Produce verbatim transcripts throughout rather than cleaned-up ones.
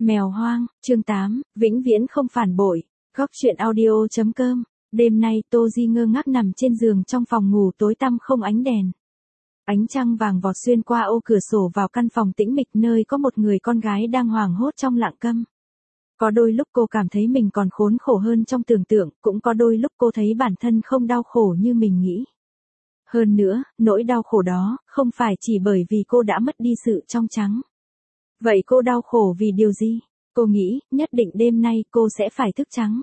Mèo hoang, chương tám, vĩnh viễn không phản bội. Góc truyện audio chấm com. Đêm nay Tô Di ngơ ngác nằm trên giường trong phòng ngủ tối tăm không ánh đèn. Ánh trăng vàng vọt xuyên qua ô cửa sổ vào căn phòng tĩnh mịch nơi có một người con gái đang hoảng hốt trong lặng câm. Có đôi lúc cô cảm thấy mình còn khốn khổ hơn trong tưởng tượng, cũng có đôi lúc cô thấy bản thân không đau khổ như mình nghĩ. Hơn nữa, nỗi đau khổ đó không phải chỉ bởi vì cô đã mất đi sự trong trắng. Vậy cô đau khổ vì điều gì? Cô nghĩ, nhất định đêm nay cô sẽ phải thức trắng.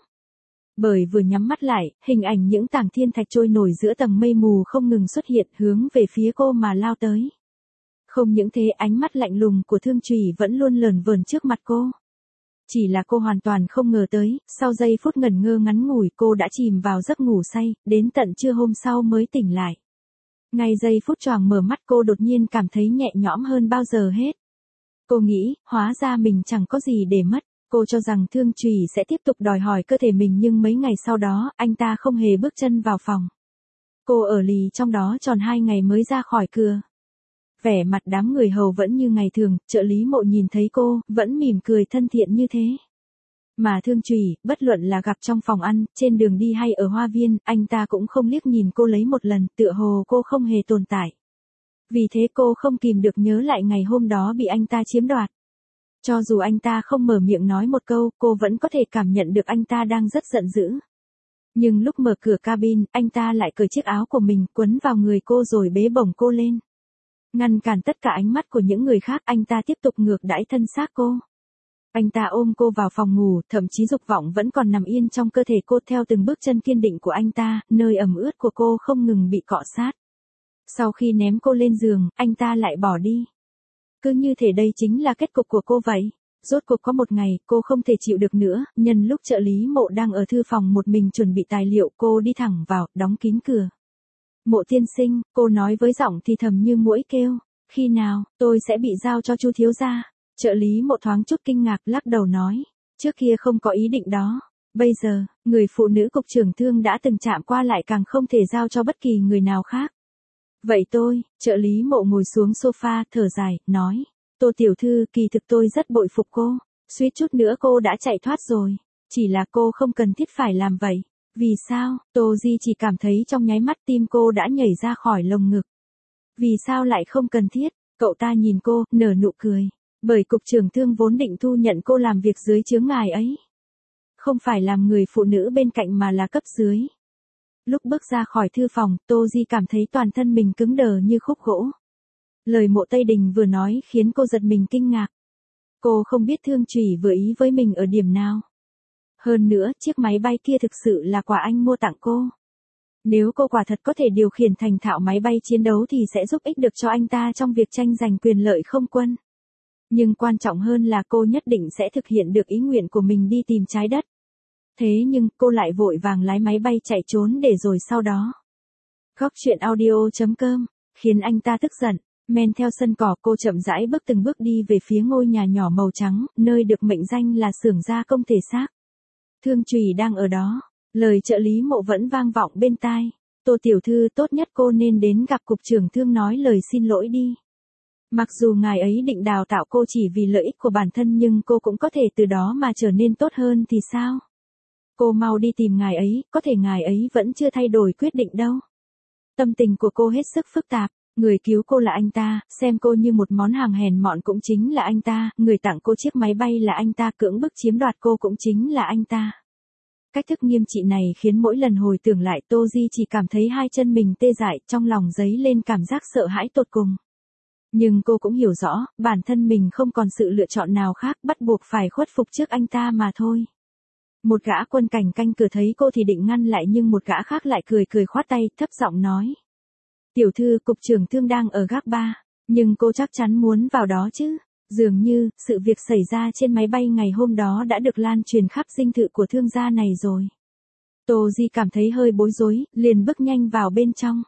Bởi vừa nhắm mắt lại, hình ảnh những tảng thiên thạch trôi nổi giữa tầng mây mù không ngừng xuất hiện hướng về phía cô mà lao tới. Không những thế, ánh mắt lạnh lùng của Thương Trùy vẫn luôn lờn vờn trước mặt cô. Chỉ là cô hoàn toàn không ngờ tới, sau giây phút ngẩn ngơ ngắn ngủi cô đã chìm vào giấc ngủ say, đến tận trưa hôm sau mới tỉnh lại. Ngay giây phút choàng mở mắt cô đột nhiên cảm thấy nhẹ nhõm hơn bao giờ hết. Cô nghĩ, hóa ra mình chẳng có gì để mất. Cô cho rằng Thương Trùy sẽ tiếp tục đòi hỏi cơ thể mình, nhưng mấy ngày sau đó, anh ta không hề bước chân vào phòng. Cô ở lì trong đó tròn hai ngày mới ra khỏi cửa. Vẻ mặt đám người hầu vẫn như ngày thường, trợ lý Mộ nhìn thấy cô, vẫn mỉm cười thân thiện như thế. Mà Thương Trùy, bất luận là gặp trong phòng ăn, trên đường đi hay ở hoa viên, anh ta cũng không liếc nhìn cô lấy một lần, tựa hồ cô không hề tồn tại. Vì thế cô không kìm được nhớ lại ngày hôm đó bị anh ta chiếm đoạt. Cho dù anh ta không mở miệng nói một câu, cô vẫn có thể cảm nhận được anh ta đang rất giận dữ. Nhưng lúc mở cửa cabin, anh ta lại cởi chiếc áo của mình, quấn vào người cô rồi bế bổng cô lên. Ngăn cản tất cả ánh mắt của những người khác, anh ta tiếp tục ngược đãi thân xác cô. Anh ta ôm cô vào phòng ngủ, thậm chí dục vọng vẫn còn nằm yên trong cơ thể cô theo từng bước chân kiên định của anh ta, nơi ẩm ướt của cô không ngừng bị cọ sát. Sau khi ném cô lên giường, anh ta lại bỏ đi. Cứ như thể đây chính là kết cục của cô vậy. Rốt cuộc có một ngày, cô không thể chịu được nữa, nhân lúc trợ lý Mộ đang ở thư phòng một mình chuẩn bị tài liệu, cô đi thẳng vào, đóng kín cửa. Mộ tiên sinh, cô nói với giọng thì thầm như muỗi kêu, khi nào, tôi sẽ bị giao cho Chu thiếu gia. Trợ lý Mộ thoáng chút kinh ngạc, lắc đầu nói, trước kia không có ý định đó. Bây giờ, người phụ nữ cục trưởng Thương đã từng chạm qua lại càng không thể giao cho bất kỳ người nào khác. Vậy tôi, trợ lý Mộ ngồi xuống sofa, thở dài, nói, Tô tiểu thư, kỳ thực tôi rất bội phục cô, suýt chút nữa cô đã chạy thoát rồi, chỉ là cô không cần thiết phải làm vậy. Vì sao? Tô Di chỉ cảm thấy trong nháy mắt tim cô đã nhảy ra khỏi lồng ngực. Vì sao lại không cần thiết? Cậu ta nhìn cô, nở nụ cười, bởi cục trưởng Thương vốn định thu nhận cô làm việc dưới chướng ngài ấy. Không phải làm người phụ nữ bên cạnh mà là cấp dưới. Lúc bước ra khỏi thư phòng, Tô Di cảm thấy toàn thân mình cứng đờ như khúc gỗ. Lời Mộ Tây Đình vừa nói khiến cô giật mình kinh ngạc. Cô không biết Thương Trùy vừa ý với mình ở điểm nào. Hơn nữa, chiếc máy bay kia thực sự là quà anh mua tặng cô. Nếu cô quả thật có thể điều khiển thành thạo máy bay chiến đấu thì sẽ giúp ích được cho anh ta trong việc tranh giành quyền lợi không quân. Nhưng quan trọng hơn là cô nhất định sẽ thực hiện được ý nguyện của mình đi tìm trái đất. Thế nhưng, cô lại vội vàng lái máy bay chạy trốn để rồi sau đó. Góc truyện audio chấm com, khiến anh ta tức giận, men theo sân cỏ cô chậm rãi bước từng bước đi về phía ngôi nhà nhỏ màu trắng, nơi được mệnh danh là xưởng gia công thể xác. Thương Trùy đang ở đó, lời trợ lý Mộ vẫn vang vọng bên tai. Tô tiểu thư, tốt nhất cô nên đến gặp cục trưởng Thương nói lời xin lỗi đi. Mặc dù ngài ấy định đào tạo cô chỉ vì lợi ích của bản thân nhưng cô cũng có thể từ đó mà trở nên tốt hơn thì sao? Cô mau đi tìm ngài ấy, có thể ngài ấy vẫn chưa thay đổi quyết định đâu. Tâm tình của cô hết sức phức tạp, người cứu cô là anh ta, xem cô như một món hàng hèn mọn cũng chính là anh ta, người tặng cô chiếc máy bay là anh ta, cưỡng bức chiếm đoạt cô cũng chính là anh ta. Cách thức nghiêm trị này khiến mỗi lần hồi tưởng lại Tô Di chỉ cảm thấy hai chân mình tê dại, trong lòng dấy lên cảm giác sợ hãi tột cùng. Nhưng cô cũng hiểu rõ, bản thân mình không còn sự lựa chọn nào khác, bắt buộc phải khuất phục trước anh ta mà thôi. Một gã quân cảnh canh cửa thấy cô thì định ngăn lại nhưng một gã khác lại cười cười khoát tay, thấp giọng nói. Tiểu thư, cục trưởng Thương đang ở gác ba, nhưng cô chắc chắn muốn vào đó chứ. Dường như, sự việc xảy ra trên máy bay ngày hôm đó đã được lan truyền khắp dinh thự của Thương gia này rồi. Tô Di cảm thấy hơi bối rối, liền bước nhanh vào bên trong.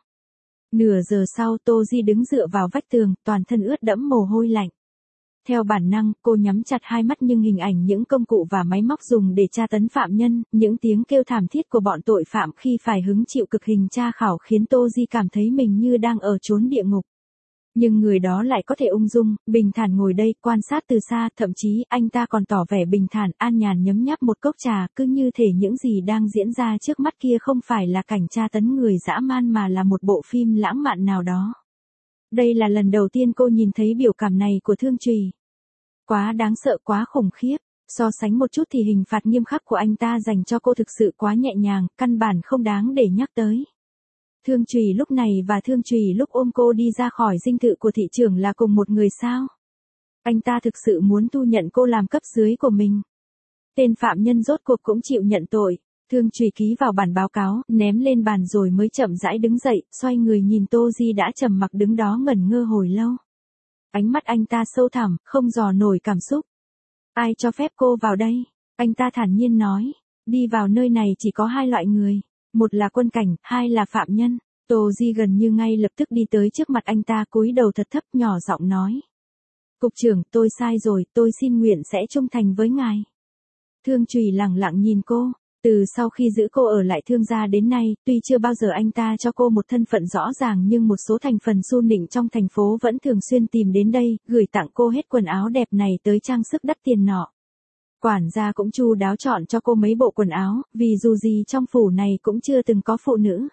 Nửa giờ sau Tô Di đứng dựa vào vách tường, toàn thân ướt đẫm mồ hôi lạnh. Theo bản năng, cô nhắm chặt hai mắt nhưng hình ảnh những công cụ và máy móc dùng để tra tấn phạm nhân, những tiếng kêu thảm thiết của bọn tội phạm khi phải hứng chịu cực hình tra khảo khiến Tô Di cảm thấy mình như đang ở chốn địa ngục. Nhưng người đó lại có thể ung dung, bình thản ngồi đây, quan sát từ xa, thậm chí anh ta còn tỏ vẻ bình thản, an nhàn nhấm nháp một cốc trà, cứ như thể những gì đang diễn ra trước mắt kia không phải là cảnh tra tấn người dã man mà là một bộ phim lãng mạn nào đó. Đây là lần đầu tiên cô nhìn thấy biểu cảm này của Thương Trùy. Quá đáng sợ, quá khủng khiếp. So sánh một chút thì hình phạt nghiêm khắc của anh ta dành cho cô thực sự quá nhẹ nhàng, căn bản không đáng để nhắc tới. Thương Trùy lúc này và Thương Trùy lúc ôm cô đi ra khỏi dinh thự của thị trưởng là cùng một người sao? Anh ta thực sự muốn thu nhận cô làm cấp dưới của mình. Tên phạm nhân rốt cuộc cũng chịu nhận tội. Thương Trùy ký vào bản báo cáo, ném lên bàn rồi mới chậm rãi đứng dậy, xoay người nhìn Tô Di đã trầm mặc đứng đó ngẩn ngơ hồi lâu. Ánh mắt anh ta sâu thẳm, không dò nổi cảm xúc. Ai cho phép cô vào đây? Anh ta thản nhiên nói. Đi vào nơi này chỉ có hai loại người. Một là quân cảnh, hai là phạm nhân. Tô Di gần như ngay lập tức đi tới trước mặt anh ta, cúi đầu thật thấp nhỏ giọng nói. Cục trưởng, tôi sai rồi, tôi xin nguyện sẽ trung thành với ngài. Thương Trùy lẳng lặng nhìn cô. Từ sau khi giữ cô ở lại Thương gia đến nay, tuy chưa bao giờ anh ta cho cô một thân phận rõ ràng nhưng một số thành phần su nịnh trong thành phố vẫn thường xuyên tìm đến đây, gửi tặng cô hết quần áo đẹp này tới trang sức đắt tiền nọ. Quản gia cũng chu đáo chọn cho cô mấy bộ quần áo, vì dù gì trong phủ này cũng chưa từng có phụ nữ.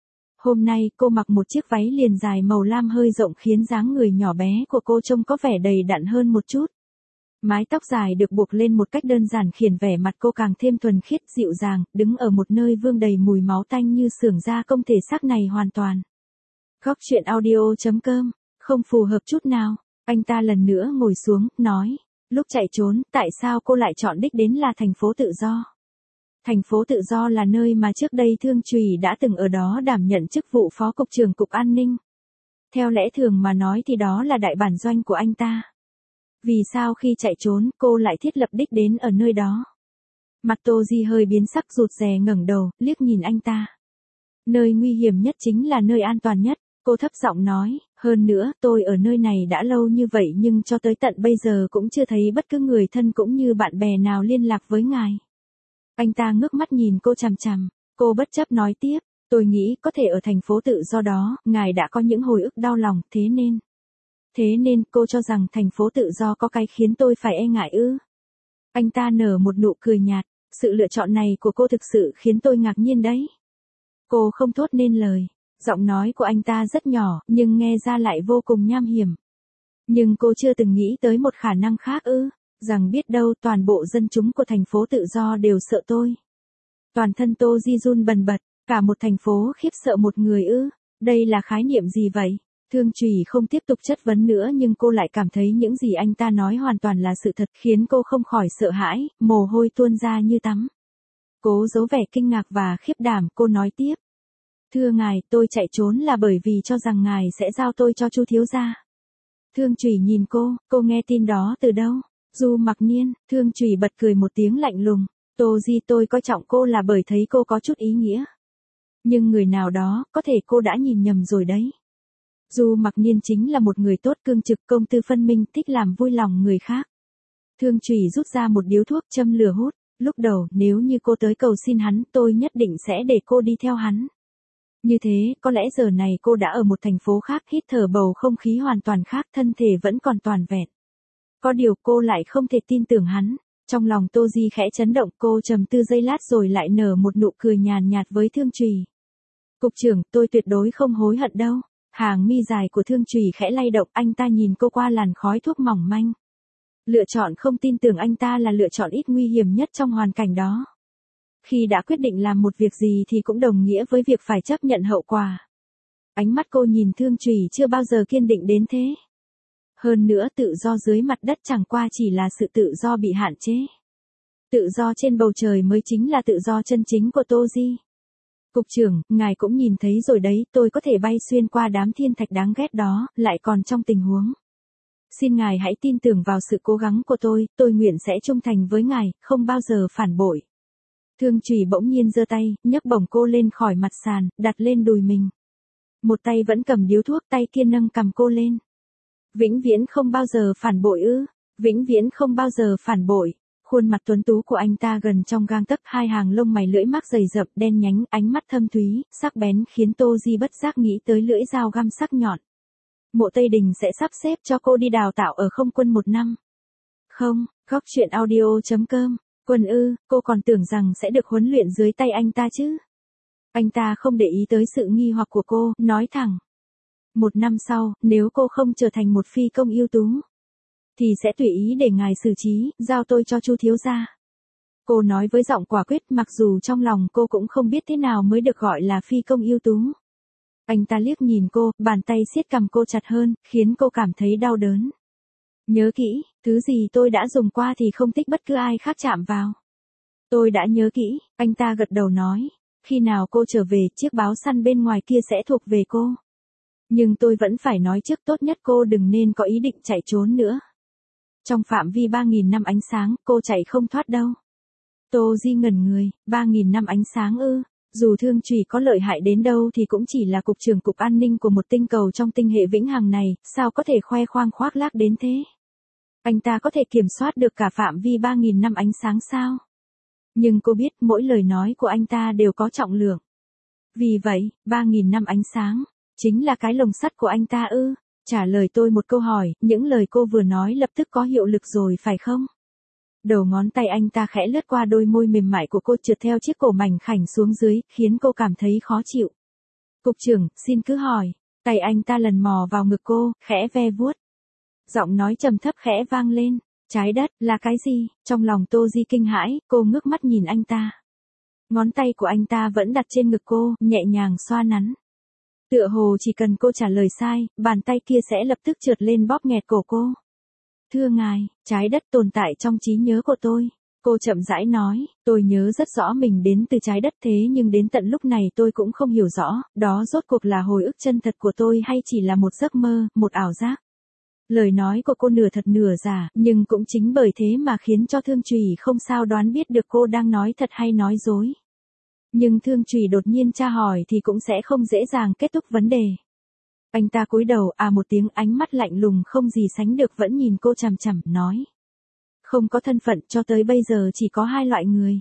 Hôm nay cô mặc một chiếc váy liền dài màu lam hơi rộng khiến dáng người nhỏ bé của cô trông có vẻ đầy đặn hơn một chút. Mái tóc dài được buộc lên một cách đơn giản khiến vẻ mặt cô càng thêm thuần khiết dịu dàng, đứng ở một nơi vương đầy mùi máu tanh như xưởng gia công thể xác này hoàn toàn. Góc truyện audio chấm com, không phù hợp chút nào. Anh ta lần nữa ngồi xuống, nói. Lúc chạy trốn, tại sao cô lại chọn đích đến là thành phố tự do? Thành phố tự do là nơi mà trước đây Thương Trùy đã từng ở đó đảm nhận chức vụ phó cục trưởng cục an ninh. Theo lẽ thường mà nói thì đó là đại bản doanh của anh ta. Vì sao khi chạy trốn, cô lại thiết lập đích đến ở nơi đó? Mặt Tô Di hơi biến sắc, rụt rè ngẩng đầu, liếc nhìn anh ta. Nơi nguy hiểm nhất chính là nơi an toàn nhất, cô thấp giọng nói, hơn nữa, tôi ở nơi này đã lâu như vậy nhưng cho tới tận bây giờ cũng chưa thấy bất cứ người thân cũng như bạn bè nào liên lạc với ngài. Anh ta ngước mắt nhìn cô chằm chằm, cô bất chấp nói tiếp, tôi nghĩ có thể ở thành phố tự do đó, ngài đã có những hồi ức đau lòng, thế nên. Thế nên cô cho rằng thành phố tự do có cái khiến tôi phải e ngại ư? Anh ta nở một nụ cười nhạt, sự lựa chọn này của cô thực sự khiến tôi ngạc nhiên đấy. Cô không thốt nên lời, giọng nói của anh ta rất nhỏ, nhưng nghe ra lại vô cùng nham hiểm. Nhưng cô chưa từng nghĩ tới một khả năng khác ư, rằng biết đâu toàn bộ dân chúng của thành phố tự do đều sợ tôi. Toàn thân Tô Di run bần bật, cả một thành phố khiếp sợ một người ư, đây là khái niệm gì vậy? Thương Trùy không tiếp tục chất vấn nữa nhưng cô lại cảm thấy những gì anh ta nói hoàn toàn là sự thật khiến cô không khỏi sợ hãi, mồ hôi tuôn ra như tắm. Cố giấu vẻ kinh ngạc và khiếp đảm, cô nói tiếp. Thưa ngài, tôi chạy trốn là bởi vì cho rằng ngài sẽ giao tôi cho Chu thiếu gia. Thương Trùy nhìn cô, cô nghe tin đó từ đâu? Du Mặc Niên. Thương Trùy bật cười một tiếng lạnh lùng. Tô Di, tôi coi trọng cô là bởi thấy cô có chút ý nghĩa. Nhưng người nào đó, có thể cô đã nhìn nhầm rồi đấy. Du Mặc Niên chính là một người tốt, cương trực, công tư phân minh, thích làm vui lòng người khác. Thương Trùy rút ra một điếu thuốc châm lửa hút. Lúc đầu, nếu như cô tới cầu xin hắn, tôi nhất định sẽ để cô đi theo hắn. Như thế, có lẽ giờ này cô đã ở một thành phố khác, hít thở bầu không khí hoàn toàn khác, thân thể vẫn còn toàn vẹn. Có điều cô lại không thể tin tưởng hắn. Trong lòng Tô Di khẽ chấn động, cô trầm tư giây lát rồi lại nở một nụ cười nhàn nhạt với Thương Trùy. Cục trưởng, tôi tuyệt đối không hối hận đâu. Hàng mi dài của Thương Trùy khẽ lay động, anh ta nhìn cô qua làn khói thuốc mỏng manh. Lựa chọn không tin tưởng anh ta là lựa chọn ít nguy hiểm nhất trong hoàn cảnh đó. Khi đã quyết định làm một việc gì thì cũng đồng nghĩa với việc phải chấp nhận hậu quả. Ánh mắt cô nhìn Thương Trùy chưa bao giờ kiên định đến thế. Hơn nữa tự do dưới mặt đất chẳng qua chỉ là sự tự do bị hạn chế. Tự do trên bầu trời mới chính là tự do chân chính của Tô Di. Cục trưởng, ngài cũng nhìn thấy rồi đấy, tôi có thể bay xuyên qua đám thiên thạch đáng ghét đó, lại còn trong tình huống. Xin ngài hãy tin tưởng vào sự cố gắng của tôi, tôi nguyện sẽ trung thành với ngài, không bao giờ phản bội. Thương Trùy bỗng nhiên giơ tay, nhấc bổng cô lên khỏi mặt sàn, đặt lên đùi mình. Một tay vẫn cầm điếu thuốc, tay kia nâng cầm cô lên. Vĩnh viễn không bao giờ phản bội ư? Vĩnh viễn không bao giờ phản bội. Khuôn mặt tuấn tú của anh ta gần trong gang tấc, hai hàng lông mày lưỡi mắc dày rậm đen nhánh, ánh mắt thâm thúy, sắc bén khiến Tô Di bất giác nghĩ tới lưỡi dao găm sắc nhọn. Mộ Tây Đình sẽ sắp xếp cho cô đi đào tạo ở không quân một năm. Không, góc truyện audio.com, Quân ư, cô còn tưởng rằng sẽ được huấn luyện dưới tay anh ta chứ. Anh ta không để ý tới sự nghi hoặc của cô, nói thẳng. Một năm sau, nếu cô không trở thành một phi công ưu tú, thì sẽ tùy ý để ngài xử trí, giao tôi cho Chu thiếu gia. Cô nói với giọng quả quyết, mặc dù trong lòng cô cũng không biết thế nào mới được gọi là phi công ưu tú. Anh ta liếc nhìn cô, bàn tay siết cằm cô chặt hơn, khiến cô cảm thấy đau đớn. Nhớ kỹ, thứ gì tôi đã dùng qua thì không thích bất cứ ai khác chạm vào. Tôi đã nhớ kỹ, anh ta gật đầu nói. Khi nào cô trở về, chiếc báo săn bên ngoài kia sẽ thuộc về cô. Nhưng tôi vẫn phải nói trước, tốt nhất cô đừng nên có ý định chạy trốn nữa. Trong phạm vi ba nghìn năm ánh sáng, cô chạy không thoát đâu. Tô Di ngẩn người, ba nghìn năm ánh sáng ư, dù Thương Chùy có lợi hại đến đâu thì cũng chỉ là cục trưởng cục an ninh của một tinh cầu trong tinh hệ vĩnh hằng này, sao có thể khoe khoang khoác lác đến thế? Anh ta có thể kiểm soát được cả phạm vi ba nghìn năm ánh sáng sao? Nhưng cô biết mỗi lời nói của anh ta đều có trọng lượng. Vì vậy, ba nghìn năm ánh sáng, chính là cái lồng sắt của anh ta ư? Trả lời tôi một câu hỏi, những lời cô vừa nói lập tức có hiệu lực rồi phải không? Đầu ngón tay anh ta khẽ lướt qua đôi môi mềm mại của cô trượt theo chiếc cổ mảnh khảnh xuống dưới, khiến cô cảm thấy khó chịu. Cục trưởng, xin cứ hỏi. Tay anh ta lần mò vào ngực cô, khẽ ve vuốt. Giọng nói trầm thấp khẽ vang lên. Trái đất, là cái gì? Trong lòng Tô Di kinh hãi, cô ngước mắt nhìn anh ta. Ngón tay của anh ta vẫn đặt trên ngực cô, nhẹ nhàng xoa nắn. Tựa hồ chỉ cần cô trả lời sai, bàn tay kia sẽ lập tức trượt lên bóp nghẹt cổ cô. Thưa ngài, trái đất tồn tại trong trí nhớ của tôi. Cô chậm rãi nói, tôi nhớ rất rõ mình đến từ trái đất, thế nhưng đến tận lúc này tôi cũng không hiểu rõ, đó rốt cuộc là hồi ức chân thật của tôi hay chỉ là một giấc mơ, một ảo giác. Lời nói của cô nửa thật nửa giả, nhưng cũng chính bởi thế mà khiến cho Thương Chùy không sao đoán biết được cô đang nói thật hay nói dối. Nhưng Thương Chùy đột nhiên tra hỏi thì cũng sẽ không dễ dàng kết thúc vấn đề. Anh ta cúi đầu à một tiếng, ánh mắt lạnh lùng không gì sánh được vẫn nhìn cô chằm chằm, nói. Không có thân phận, cho tới bây giờ chỉ có hai loại người.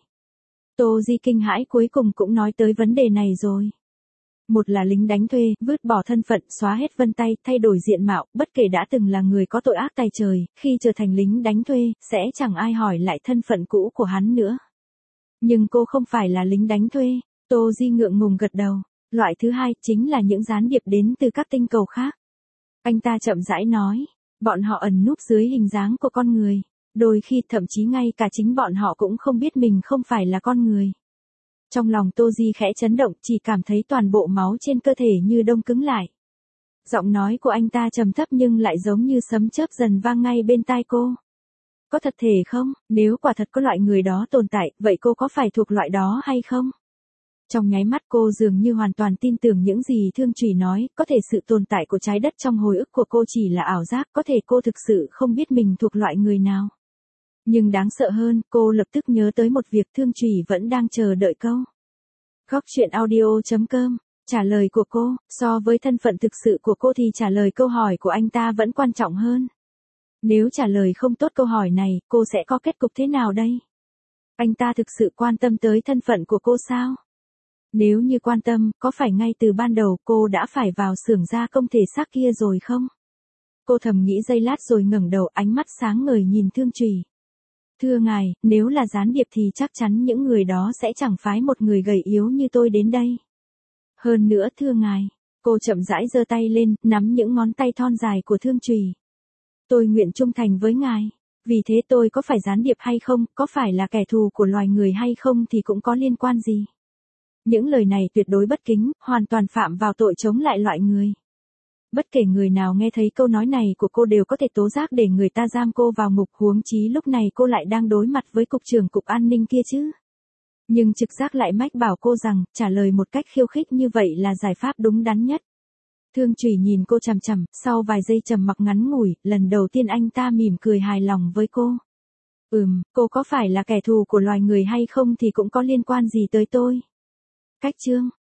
Tô Di kinh hãi, cuối cùng cũng nói tới vấn đề này rồi. Một là lính đánh thuê, vứt bỏ thân phận, xóa hết vân tay, thay đổi diện mạo, bất kể đã từng là người có tội ác tày trời, khi trở thành lính đánh thuê, sẽ chẳng ai hỏi lại thân phận cũ của hắn nữa. Nhưng cô không phải là lính đánh thuê. Tô Di ngượng ngùng gật đầu. Loại thứ hai, chính là những gián điệp đến từ các tinh cầu khác. Anh ta chậm rãi nói, bọn họ ẩn núp dưới hình dáng của con người. Đôi khi thậm chí ngay cả chính bọn họ cũng không biết mình không phải là con người. Trong lòng Tô Di khẽ chấn động, chỉ cảm thấy toàn bộ máu trên cơ thể như đông cứng lại. Giọng nói của anh ta trầm thấp nhưng lại giống như sấm chớp dần vang ngay bên tai cô. Có thật thể không? Nếu quả thật có loại người đó tồn tại, vậy cô có phải thuộc loại đó hay không? Trong nháy mắt cô dường như hoàn toàn tin tưởng những gì Thương Chùy nói, có thể sự tồn tại của trái đất trong hồi ức của cô chỉ là ảo giác, có thể cô thực sự không biết mình thuộc loại người nào. Nhưng đáng sợ hơn, cô lập tức nhớ tới một việc, Thương Chùy vẫn đang chờ đợi câu. Góc truyện audio.com, trả lời của cô, so với thân phận thực sự của cô thì trả lời câu hỏi của anh ta vẫn quan trọng hơn. Nếu trả lời không tốt câu hỏi này, cô sẽ có kết cục thế nào đây? Anh ta thực sự quan tâm tới thân phận của cô sao? Nếu như quan tâm, có phải ngay từ ban đầu cô đã phải vào xưởng gia công thể xác kia rồi không? Cô thầm nghĩ giây lát rồi ngẩng đầu, ánh mắt sáng ngời nhìn Thương Chùy. Thưa ngài, nếu là gián điệp thì chắc chắn những người đó sẽ chẳng phái một người gầy yếu như tôi đến đây. Hơn nữa thưa ngài, cô chậm rãi giơ tay lên, nắm những ngón tay thon dài của Thương Chùy. Tôi nguyện trung thành với ngài. Vì thế tôi có phải gián điệp hay không, có phải là kẻ thù của loài người hay không thì cũng có liên quan gì. Những lời này tuyệt đối bất kính, hoàn toàn phạm vào tội chống lại loại người. Bất kể người nào nghe thấy câu nói này của cô đều có thể tố giác để người ta giam cô vào ngục, huống chí lúc này cô lại đang đối mặt với cục trưởng cục an ninh kia chứ. Nhưng trực giác lại mách bảo cô rằng, trả lời một cách khiêu khích như vậy là giải pháp đúng đắn nhất. Thương Chùy nhìn cô chằm chằm, sau vài giây trầm mặc ngắn ngủi, lần đầu tiên anh ta mỉm cười hài lòng với cô. Ừm, cô có phải là kẻ thù của loài người hay không thì cũng có liên quan gì tới tôi. Cách chương